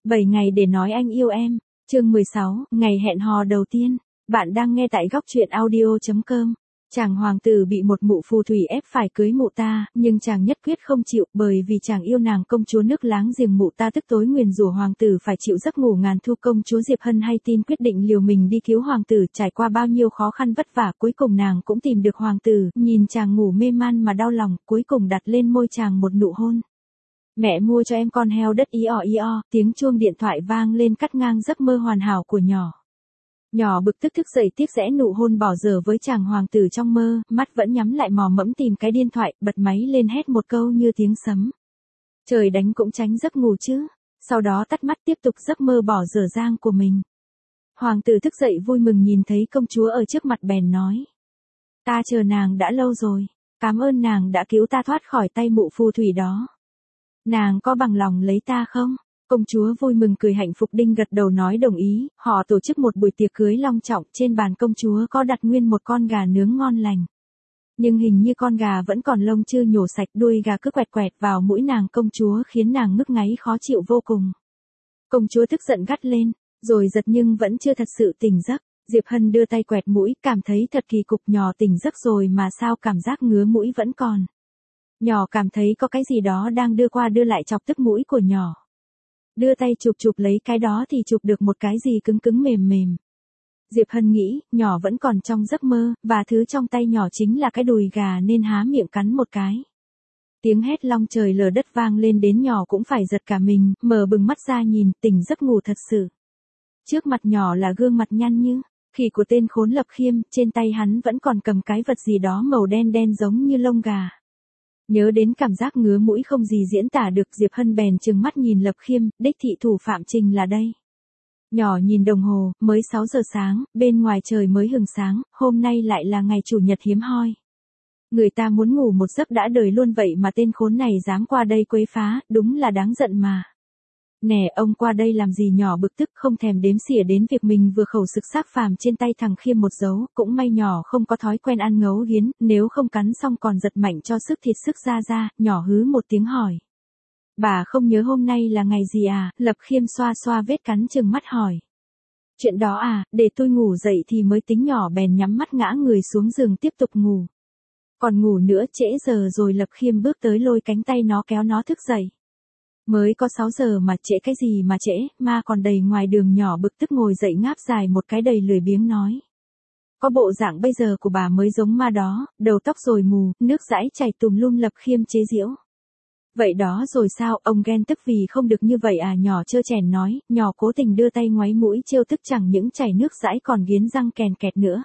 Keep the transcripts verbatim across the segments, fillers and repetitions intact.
bảy ngày để nói anh yêu em. Chương mười sáu, ngày hẹn hò đầu tiên. Bạn đang nghe tại góc truyện audio chấm com. Chàng hoàng tử bị một mụ phù thủy ép phải cưới mụ ta, nhưng chàng nhất quyết không chịu, bởi vì chàng yêu nàng công chúa nước láng giềng. Mụ ta tức tối nguyền rủa hoàng tử phải chịu giấc ngủ ngàn thu. Công chúa Diệp Hân hay tin quyết định liều mình đi cứu hoàng tử. Trải qua bao nhiêu khó khăn vất vả, cuối cùng nàng cũng tìm được hoàng tử. Nhìn chàng ngủ mê man mà đau lòng, cuối cùng đặt lên môi chàng một nụ hôn. Mẹ mua cho em con heo đất, y o y o, tiếng chuông điện thoại vang lên cắt ngang giấc mơ hoàn hảo của nhỏ. Nhỏ bực tức thức dậy tiếc rẽ nụ hôn bỏ dở với chàng hoàng tử trong mơ, mắt vẫn nhắm lại mò mẫm tìm cái điện thoại, bật máy lên hét một câu như tiếng sấm. Trời đánh cũng tránh giấc ngủ chứ. Sau đó tắt mắt tiếp tục giấc mơ bỏ dở dang của mình. Hoàng tử thức dậy vui mừng nhìn thấy công chúa ở trước mặt bèn nói. Ta chờ nàng đã lâu rồi, cảm ơn nàng đã cứu ta thoát khỏi tay mụ phù thủy đó. Nàng có bằng lòng lấy ta không? Công chúa vui mừng cười hạnh phúc đinh gật đầu nói đồng ý. Họ tổ chức một buổi tiệc cưới long trọng, trên bàn công chúa có đặt nguyên một con gà nướng ngon lành. Nhưng hình như con gà vẫn còn lông chưa nhổ sạch, đuôi gà cứ quẹt quẹt vào mũi nàng công chúa khiến nàng ngức ngáy khó chịu vô cùng. Công chúa tức giận gắt lên, rồi giật nhưng vẫn chưa thật sự tỉnh giấc. Diệp Hân đưa tay quẹt mũi, cảm thấy thật kỳ cục, nhỏ tỉnh giấc rồi mà sao cảm giác ngứa mũi vẫn còn. Nhỏ cảm thấy có cái gì đó đang đưa qua đưa lại chọc tức mũi của nhỏ. Đưa tay chụp chụp lấy cái đó thì chụp được một cái gì cứng cứng mềm mềm. Diệp Hân nghĩ, nhỏ vẫn còn trong giấc mơ, và thứ trong tay nhỏ chính là cái đùi gà nên há miệng cắn một cái. Tiếng hét long trời lở đất vang lên đến nhỏ cũng phải giật cả mình, mở bừng mắt ra nhìn, tỉnh giấc ngủ thật sự. Trước mặt nhỏ là gương mặt nhăn nhữ, khỉ của tên khốn Lập Khiêm, trên tay hắn vẫn còn cầm cái vật gì đó màu đen đen giống như lông gà. Nhớ đến cảm giác ngứa mũi không gì diễn tả được, Diệp Hân bèn trừng mắt nhìn Lập Khiêm, đích thị thủ phạm Trình là đây. Nhỏ nhìn đồng hồ, mới sáu giờ sáng, bên ngoài trời mới hừng sáng, hôm nay lại là ngày chủ nhật hiếm hoi. Người ta muốn ngủ một giấc đã đời luôn vậy mà tên khốn này dám qua đây quấy phá, đúng là đáng giận mà. Nè, ông qua đây làm gì? Nhỏ bực tức không thèm đếm xỉa đến việc mình vừa khẩu sực xác phàm trên tay thằng Khiêm một dấu, cũng may nhỏ không có thói quen ăn ngấu nghiến, nếu không cắn xong còn giật mạnh cho sức thịt sức ra ra. Nhỏ hứ một tiếng hỏi. Bà không nhớ hôm nay là ngày gì à? Lập Khiêm xoa xoa vết cắn trừng mắt hỏi. Chuyện đó à, để tôi ngủ dậy thì mới tính. Nhỏ bèn nhắm mắt ngã người xuống giường tiếp tục ngủ. Còn ngủ nữa, trễ giờ rồi. Lập Khiêm bước tới lôi cánh tay nó kéo nó thức dậy. Mới có sáu giờ mà trễ cái gì mà trễ, ma còn đầy ngoài đường. Nhỏ bực tức ngồi dậy ngáp dài một cái đầy lười biếng nói. Có bộ dạng bây giờ của bà mới giống ma đó, đầu tóc rồi mù, nước dãi chảy tùm lum. Lập Khiêm chế giễu. Vậy đó rồi sao, ông ghen tức vì không được như vậy à? Nhỏ trơ chèn nói, nhỏ cố tình đưa tay ngoáy mũi trêu tức, chẳng những chảy nước dãi còn nghiến răng kèn kẹt nữa.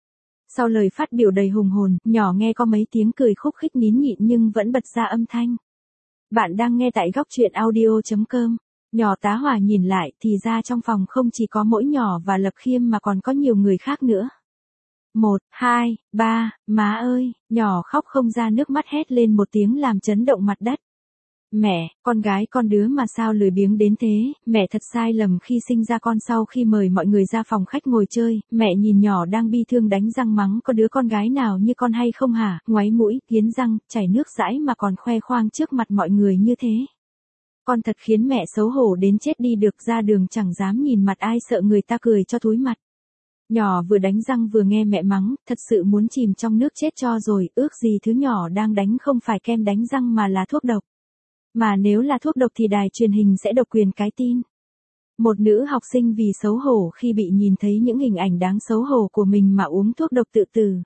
Sau lời phát biểu đầy hùng hồn, nhỏ nghe có mấy tiếng cười khúc khích nín nhịn nhưng vẫn bật ra âm thanh. Bạn đang nghe tại góc truyện audio chấm com. Nhỏ tá hỏa nhìn lại thì ra trong phòng không chỉ có mỗi nhỏ và Lập Khiêm mà còn có nhiều người khác nữa. Một, hai, ba, má ơi, nhỏ khóc không ra nước mắt hét lên một tiếng làm chấn động mặt đất. Mẹ, con gái con đứa mà sao lười biếng đến thế, mẹ thật sai lầm khi sinh ra con. Sau khi mời mọi người ra phòng khách ngồi chơi, mẹ nhìn nhỏ đang bi thương đánh răng mắng có đứa con gái nào như con hay không hả, ngoáy mũi, nghiến răng, chảy nước dãi mà còn khoe khoang trước mặt mọi người như thế. Con thật khiến mẹ xấu hổ đến chết đi được, ra đường chẳng dám nhìn mặt ai sợ người ta cười cho thúi mặt. Nhỏ vừa đánh răng vừa nghe mẹ mắng, thật sự muốn chìm trong nước chết cho rồi, ước gì thứ nhỏ đang đánh không phải kem đánh răng mà là thuốc độc. Mà nếu là thuốc độc thì đài truyền hình sẽ độc quyền cái tin. Một nữ học sinh vì xấu hổ khi bị nhìn thấy những hình ảnh đáng xấu hổ của mình mà uống thuốc độc tự tử.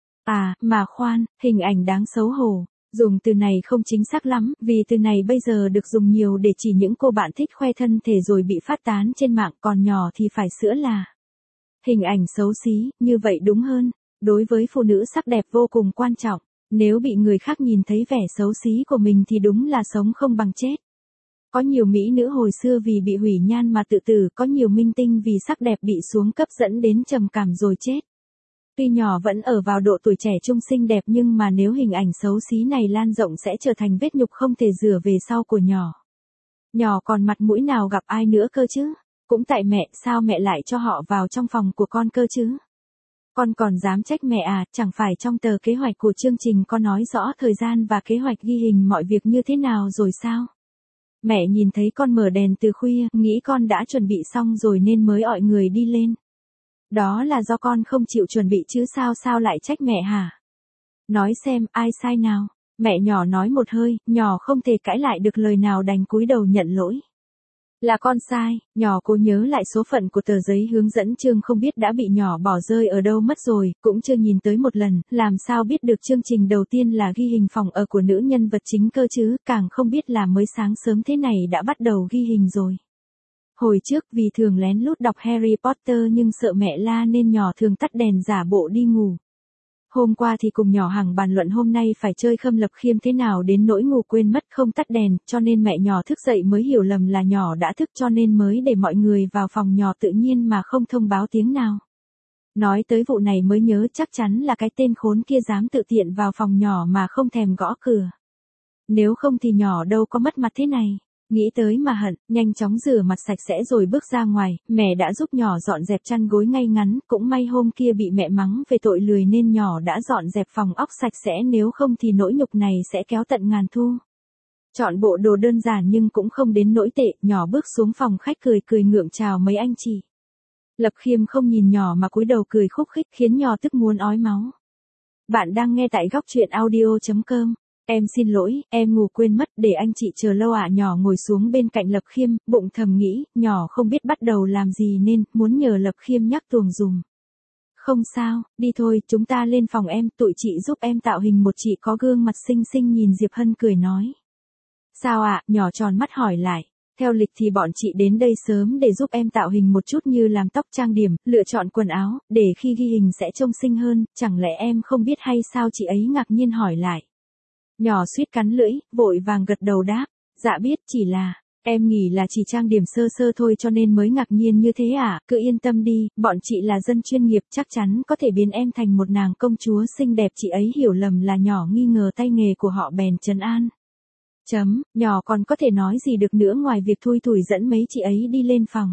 À, mà khoan, hình ảnh đáng xấu hổ. Dùng từ này không chính xác lắm, vì từ này bây giờ được dùng nhiều để chỉ những cô bạn thích khoe thân thể rồi bị phát tán trên mạng, còn nhỏ thì phải sửa là hình ảnh xấu xí, như vậy đúng hơn. Đối với phụ nữ sắc đẹp vô cùng quan trọng. Nếu bị người khác nhìn thấy vẻ xấu xí của mình thì đúng là sống không bằng chết. Có nhiều mỹ nữ hồi xưa vì bị hủy nhan mà tự tử, có nhiều minh tinh vì sắc đẹp bị xuống cấp dẫn đến trầm cảm rồi chết. Tuy nhỏ vẫn ở vào độ tuổi trẻ trung xinh đẹp nhưng mà nếu hình ảnh xấu xí này lan rộng sẽ trở thành vết nhục không thể rửa về sau của nhỏ. Nhỏ còn mặt mũi nào gặp ai nữa cơ chứ? Cũng tại mẹ, sao mẹ lại cho họ vào trong phòng của con cơ chứ? Con còn dám trách mẹ à, chẳng phải trong tờ kế hoạch của chương trình con nói rõ thời gian và kế hoạch ghi hình mọi việc như thế nào rồi sao? Mẹ nhìn thấy con mở đèn từ khuya, nghĩ con đã chuẩn bị xong rồi nên mới gọi người đi lên. Đó là do con không chịu chuẩn bị chứ sao sao lại trách mẹ hả? Nói xem, ai sai nào? Mẹ nhỏ nói một hơi, nhỏ không thể cãi lại được lời nào đành cúi đầu nhận lỗi. Là con sai, nhỏ cố nhớ lại số phận của tờ giấy hướng dẫn chương không biết đã bị nhỏ bỏ rơi ở đâu mất rồi, cũng chưa nhìn tới một lần, làm sao biết được chương trình đầu tiên là ghi hình phòng ở của nữ nhân vật chính cơ chứ, càng không biết là mới sáng sớm thế này đã bắt đầu ghi hình rồi. Hồi trước vì thường lén lút đọc Harry Potter nhưng sợ mẹ la nên nhỏ thường tắt đèn giả bộ đi ngủ. Hôm qua thì cùng nhỏ Hằng bàn luận hôm nay phải chơi Khâm Lập Khiêm thế nào đến nỗi ngủ quên mất không tắt đèn, cho nên mẹ nhỏ thức dậy mới hiểu lầm là nhỏ đã thức cho nên mới để mọi người vào phòng nhỏ tự nhiên mà không thông báo tiếng nào. Nói tới vụ này mới nhớ chắc chắn là cái tên khốn kia dám tự tiện vào phòng nhỏ mà không thèm gõ cửa. Nếu không thì nhỏ đâu có mất mặt thế này. Nghĩ tới mà hận, nhanh chóng rửa mặt sạch sẽ rồi bước ra ngoài, mẹ đã giúp nhỏ dọn dẹp chăn gối ngay ngắn, cũng may hôm kia bị mẹ mắng về tội lười nên nhỏ đã dọn dẹp phòng ốc sạch sẽ nếu không thì nỗi nhục này sẽ kéo tận ngàn thu. Chọn bộ đồ đơn giản nhưng cũng không đến nỗi tệ, nhỏ bước xuống phòng khách cười cười ngượng chào mấy anh chị. Lập Khiêm không nhìn nhỏ mà cúi đầu cười khúc khích khiến nhỏ tức muốn ói máu. Bạn đang nghe tại góc truyện audio chấm com. Em xin lỗi, em ngủ quên mất, để anh chị chờ lâu ạ. Nhỏ ngồi xuống bên cạnh Lập Khiêm, bụng thầm nghĩ, nhỏ không biết bắt đầu làm gì nên, muốn nhờ Lập Khiêm nhắc tuồng dùm. Không sao, đi thôi, chúng ta lên phòng em, tụi chị giúp em tạo hình một chị có gương mặt xinh xinh nhìn Diệp Hân cười nói. Sao ạ, nhỏ tròn mắt hỏi lại. Theo lịch thì bọn chị đến đây sớm để giúp em tạo hình một chút như làm tóc trang điểm, lựa chọn quần áo, để khi ghi hình sẽ trông xinh hơn, chẳng lẽ em không biết hay sao chị ấy ngạc nhiên hỏi lại. Nhỏ suýt cắn lưỡi, vội vàng gật đầu đáp, dạ biết chỉ là, em nghĩ là chỉ trang điểm sơ sơ thôi cho nên mới ngạc nhiên như thế à, cứ yên tâm đi, bọn chị là dân chuyên nghiệp chắc chắn có thể biến em thành một nàng công chúa xinh đẹp. Chị ấy hiểu lầm là nhỏ nghi ngờ tay nghề của họ bèn trấn an. Chấm, nhỏ còn có thể nói gì được nữa ngoài việc thui thủi dẫn mấy chị ấy đi lên phòng.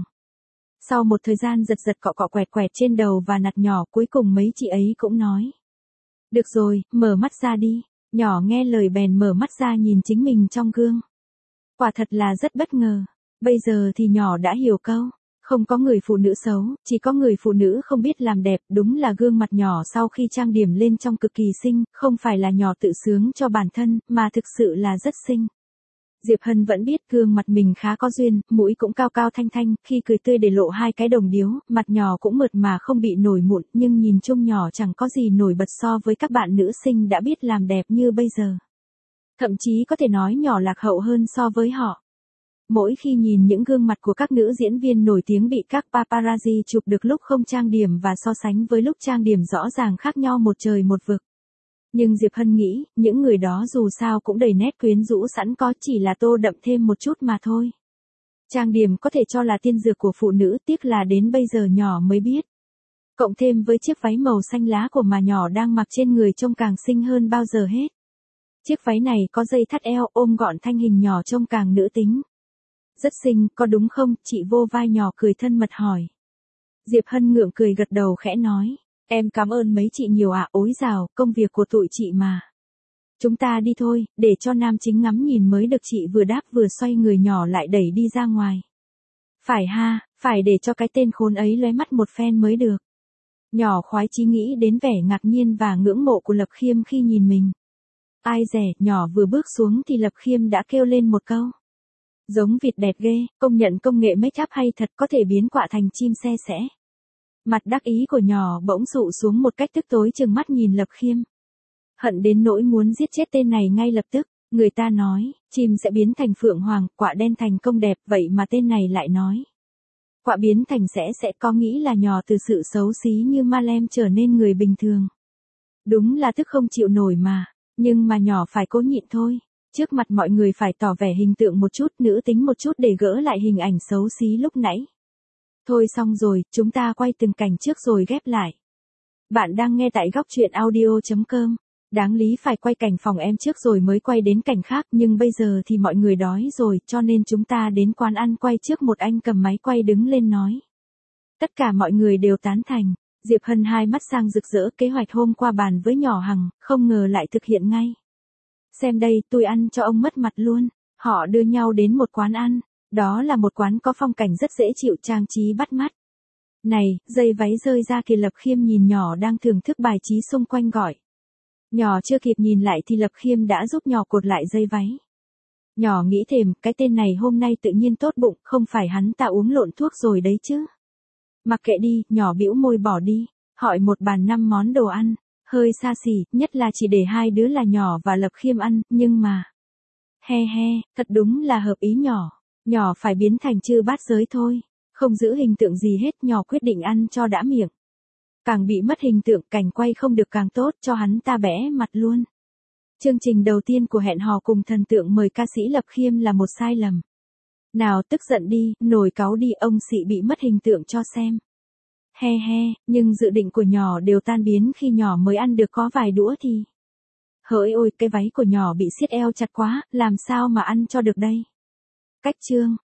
Sau một thời gian giật giật cọ cọ quẹt quẹt trên đầu và nặt nhỏ cuối cùng mấy chị ấy cũng nói. Được rồi, mở mắt ra đi. Nhỏ nghe lời bèn mở mắt ra nhìn chính mình trong gương. Quả thật là rất bất ngờ. Bây giờ thì nhỏ đã hiểu câu. Không có người phụ nữ xấu, chỉ có người phụ nữ không biết làm đẹp. Đúng là gương mặt nhỏ sau khi trang điểm lên trong cực kỳ xinh, không phải là nhỏ tự sướng cho bản thân, mà thực sự là rất xinh. Diệp Hân vẫn biết gương mặt mình khá có duyên, mũi cũng cao cao thanh thanh, khi cười tươi để lộ hai cái đồng điếu, mặt nhỏ cũng mượt mà không bị nổi mụn, nhưng nhìn chung nhỏ chẳng có gì nổi bật so với các bạn nữ sinh đã biết làm đẹp như bây giờ. Thậm chí có thể nói nhỏ lạc hậu hơn so với họ. Mỗi khi nhìn những gương mặt của các nữ diễn viên nổi tiếng bị các paparazzi chụp được lúc không trang điểm và so sánh với lúc trang điểm rõ ràng khác nhau một trời một vực. Nhưng Diệp Hân nghĩ, những người đó dù sao cũng đầy nét quyến rũ sẵn có, chỉ là tô đậm thêm một chút mà thôi. Trang điểm có thể cho là tiên dược của phụ nữ, tiếc là đến bây giờ nhỏ mới biết. Cộng thêm với chiếc váy màu xanh lá của mà nhỏ đang mặc trên người trông càng xinh hơn bao giờ hết. Chiếc váy này có dây thắt eo ôm gọn thanh hình nhỏ trông càng nữ tính. Rất xinh, có đúng không? Chị vô vai nhỏ cười thân mật hỏi. Diệp Hân ngượng cười gật đầu khẽ nói. Em cảm ơn mấy chị nhiều ạ, ối dào, công việc của tụi chị mà. Chúng ta đi thôi, để cho nam chính ngắm nhìn mới được. Chị vừa đáp vừa xoay người nhỏ lại đẩy đi ra ngoài. Phải ha, phải để cho cái tên khốn ấy lóe mắt một phen mới được. Nhỏ khoái chí nghĩ đến vẻ ngạc nhiên và ngưỡng mộ của Lập Khiêm khi nhìn mình. Ai dè, nhỏ vừa bước xuống thì Lập Khiêm đã kêu lên một câu. Giống vịt đẹp ghê, công nhận công nghệ make up hay thật, có thể biến quạ thành chim xe sẻ. Mặt đắc ý của nhỏ bỗng dụ xuống một cách tức tối chừng mắt nhìn Lập Khiêm. Hận đến nỗi muốn giết chết tên này ngay lập tức. Người ta nói, chim sẽ biến thành phượng hoàng, quạ đen thành công đẹp, vậy mà tên này lại nói. Quạ biến thành sẽ sẽ có nghĩ là nhỏ từ sự xấu xí như ma lem trở nên người bình thường. Đúng là tức không chịu nổi mà, nhưng mà nhỏ phải cố nhịn thôi. Trước mặt mọi người phải tỏ vẻ hình tượng một chút, nữ tính một chút để gỡ lại hình ảnh xấu xí lúc nãy. Thôi xong rồi, chúng ta quay từng cảnh trước rồi ghép lại. Bạn đang nghe tại góc truyện audio chấm com. Đáng lý phải quay cảnh phòng em trước rồi mới quay đến cảnh khác, nhưng bây giờ thì mọi người đói rồi, cho nên chúng ta đến quán ăn quay trước. Một anh cầm máy quay đứng lên nói. Tất cả mọi người đều tán thành. Diệp Hân hai mắt sang rực rỡ, kế hoạch hôm qua bàn với nhỏ Hằng, không ngờ lại thực hiện ngay. Xem đây, tôi ăn cho ông mất mặt luôn. Họ đưa nhau đến một quán ăn, đó là một quán có phong cảnh rất dễ chịu, trang trí bắt mắt. Này, dây váy rơi ra thì Lập Khiêm nhìn nhỏ đang thưởng thức bài trí xung quanh gọi. Nhỏ chưa kịp nhìn lại thì Lập Khiêm đã giúp nhỏ cột lại dây váy. Nhỏ nghĩ thềm, cái tên này hôm nay tự nhiên tốt bụng, không phải hắn ta uống lộn thuốc rồi đấy chứ. Mặc kệ đi, nhỏ bĩu môi bỏ đi, hỏi một bàn năm món đồ ăn, hơi xa xỉ, nhất là chỉ để hai đứa là nhỏ và Lập Khiêm ăn, nhưng mà... He he, thật đúng là hợp ý nhỏ, nhỏ phải biến thành chư bát giới thôi, không giữ hình tượng gì hết, nhỏ quyết định ăn cho đã miệng. Càng bị mất hình tượng, cảnh quay không được càng tốt, cho hắn ta bẽ mặt luôn. Chương trình đầu tiên của Hẹn Hò cùng thần tượng mời ca sĩ Lập Khiêm là một sai lầm. Nào tức giận đi, nổi cáu đi, ông xị bị mất hình tượng cho xem. He he, nhưng dự định của nhỏ đều tan biến khi nhỏ mới ăn được có vài đũa thì... Hỡi ôi, cái váy của nhỏ bị siết eo chặt quá, làm sao mà ăn cho được đây? Cách chương